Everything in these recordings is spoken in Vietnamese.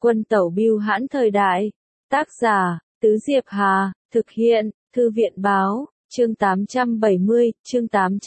Quân tẩu bưu hãn thời đại. Tác giả, Tứ Diệp Hà, thực hiện, Thư viện báo, chương 870, chương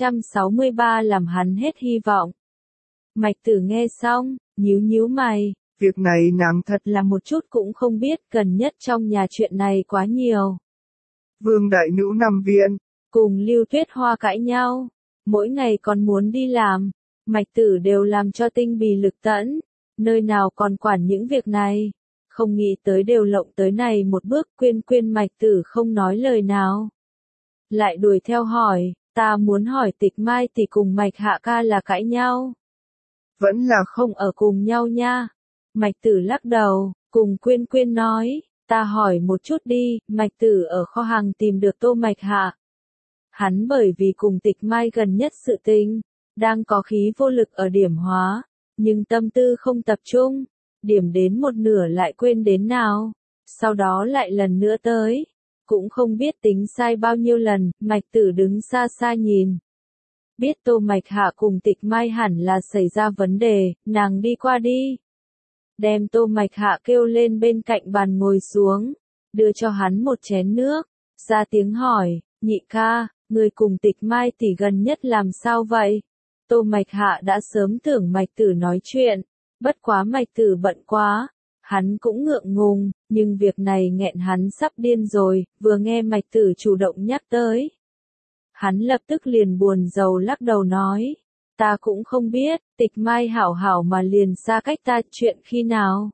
863 làm hắn hết hy vọng. Mạch Tử nghe xong, nhíu mày. Việc này nàng thật là một chút cũng không biết, gần nhất trong nhà chuyện này quá nhiều. Vương đại nữ nằm viện, cùng Lưu Tuyết Hoa cãi nhau, mỗi ngày còn muốn đi làm, Mạch Tử đều làm cho tinh bì lực tẫn, nơi nào còn quản những việc này, không nghĩ tới đều lộng tới này một bước. Quyên Mạch Tử không nói lời nào, lại đuổi theo hỏi, ta muốn hỏi Tịch Mai tỷ cùng Mạch Hạ ca là cãi nhau, vẫn là không ở cùng nhau nha. Mạch Tử lắc đầu, cùng Quyên nói, ta hỏi một chút đi. Mạch Tử ở kho hàng tìm được Tô Mạch Hạ. Hắn bởi vì cùng Tịch Mai gần nhất sự tình, đang có khí vô lực ở điểm hóa, nhưng tâm tư không tập trung, điểm đến một nửa lại quên đến nào, sau đó lại lần nữa tới, cũng không biết tính sai bao nhiêu lần. Mạch Tử đứng xa xa nhìn, biết Tô Mạch Hạ cùng Tịch Mai hẳn là xảy ra vấn đề, nàng đi qua đi, đem Tô Mạch Hạ kêu lên bên cạnh bàn ngồi xuống, đưa cho hắn một chén nước, ra tiếng hỏi, nhị ca, người cùng Tịch Mai tỷ gần nhất làm sao vậy? Tô Mạch Hạ đã sớm tưởng Mạch Tử nói chuyện, bất quá Mạch Tử bận quá, hắn cũng ngượng ngùng, nhưng việc này nghẹn hắn sắp điên rồi, vừa nghe Mạch Tử chủ động nhắc tới. Hắn lập tức liền buồn rầu lắc đầu nói, ta cũng không biết, Tịch Mai hảo hảo mà liền xa cách ta, chuyện khi nào?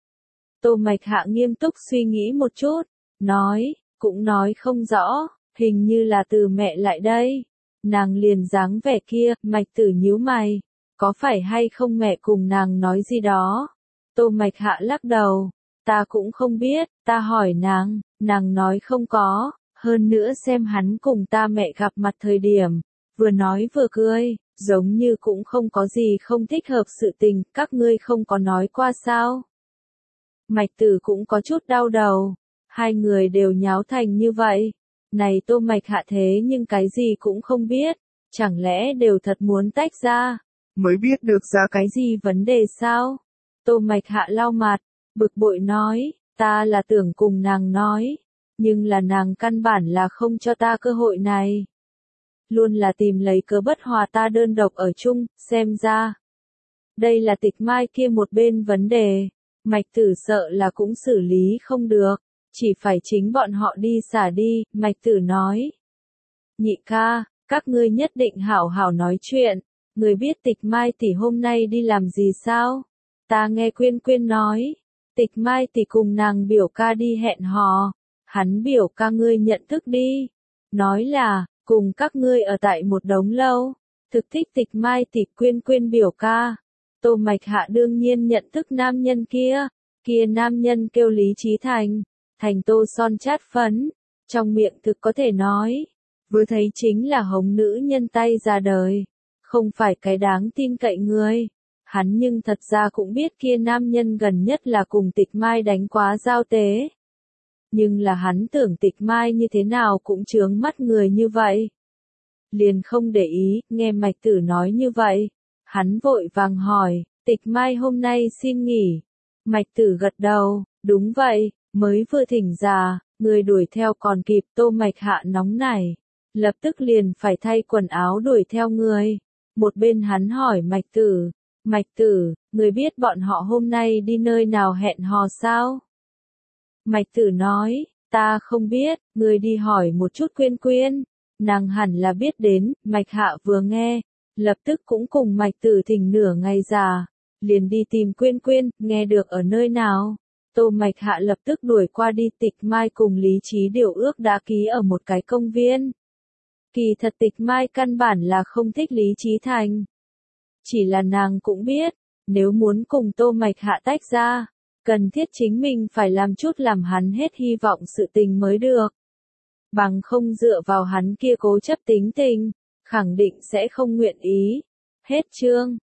Tô Mạch Hạ nghiêm túc suy nghĩ một chút, nói, cũng nói không rõ, hình như là từ mẹ lại đây. Nàng liền dáng vẻ kia. Mạch Tử nhíu mày, có phải hay không mẹ cùng nàng nói gì đó? Tô Mạch Hạ lắc đầu, ta cũng không biết, ta hỏi nàng nói không có, hơn nữa xem hắn cùng ta mẹ gặp mặt thời điểm, vừa nói vừa cười, giống như cũng không có gì không thích hợp sự tình, các ngươi không có nói qua sao? Mạch Tử cũng có chút đau đầu, hai người đều nháo thành như vậy. Này Tô Mạch Hạ thế nhưng cái gì cũng không biết, chẳng lẽ đều thật muốn tách ra, mới biết được ra cái gì vấn đề sao? Tô Mạch Hạ lau mặt, bực bội nói, ta là tưởng cùng nàng nói, nhưng là nàng căn bản là không cho ta cơ hội này. Luôn là tìm lấy cớ bất hòa ta đơn độc ở chung, xem ra. Đây là Tịch Mai kia một bên vấn đề, Mạch Tử sợ là cũng xử lý không được. Chỉ phải chính bọn họ đi xả đi. Mạch Tử nói, nhị ca, các ngươi nhất định hảo hảo nói chuyện, người biết Tịch Mai tỷ hôm nay đi làm gì sao? Ta nghe Quyên nói, Tịch Mai tỷ cùng nàng biểu ca đi hẹn hò, hắn biểu ca ngươi nhận thức đi, nói là, cùng các ngươi ở tại một đống lâu, thực thích Tịch Mai tỷ. Quyên biểu ca, Tô Mạch Hạ đương nhiên nhận thức nam nhân kia nam nhân kêu Lý Chí Thành. Thành tô son chát phấn, trong miệng thực có thể nói, vừa thấy chính là hống nữ nhân tay ra đời, không phải cái đáng tin cậy người. Hắn nhưng thật ra cũng biết kia nam nhân gần nhất là cùng Tịch Mai đánh quá giao tế. Nhưng là hắn tưởng Tịch Mai như thế nào cũng chướng mắt người như vậy. Liền không để ý, nghe Mạch Tử nói như vậy. Hắn vội vàng hỏi, Tịch Mai hôm nay xin nghỉ. Mạch Tử gật đầu, đúng vậy. Mới vừa thỉnh giả, người đuổi theo còn kịp. Tô Mạch Hạ nóng nảy, lập tức liền phải thay quần áo đuổi theo người. Một bên hắn hỏi Mạch Tử, người biết bọn họ hôm nay đi nơi nào hẹn hò sao? Mạch Tử nói, ta không biết, người đi hỏi một chút Quyên, nàng hẳn là biết đến. Mạch Hạ vừa nghe, lập tức cũng cùng Mạch Tử thỉnh nửa ngày giả, liền đi tìm Quyên, nghe được ở nơi nào? Tô Mạch Hạ lập tức đuổi qua đi. Tịch Mai cùng Lý Chí điều ước đã ký ở một cái công viên. Kỳ thật Tịch Mai căn bản là không thích Lý Chí Thành. Chỉ là nàng cũng biết, nếu muốn cùng Tô Mạch Hạ tách ra, cần thiết chính mình phải làm chút làm hắn hết hy vọng sự tình mới được. Bằng không dựa vào hắn kia cố chấp tính tình, khẳng định sẽ không nguyện ý. Hết chương.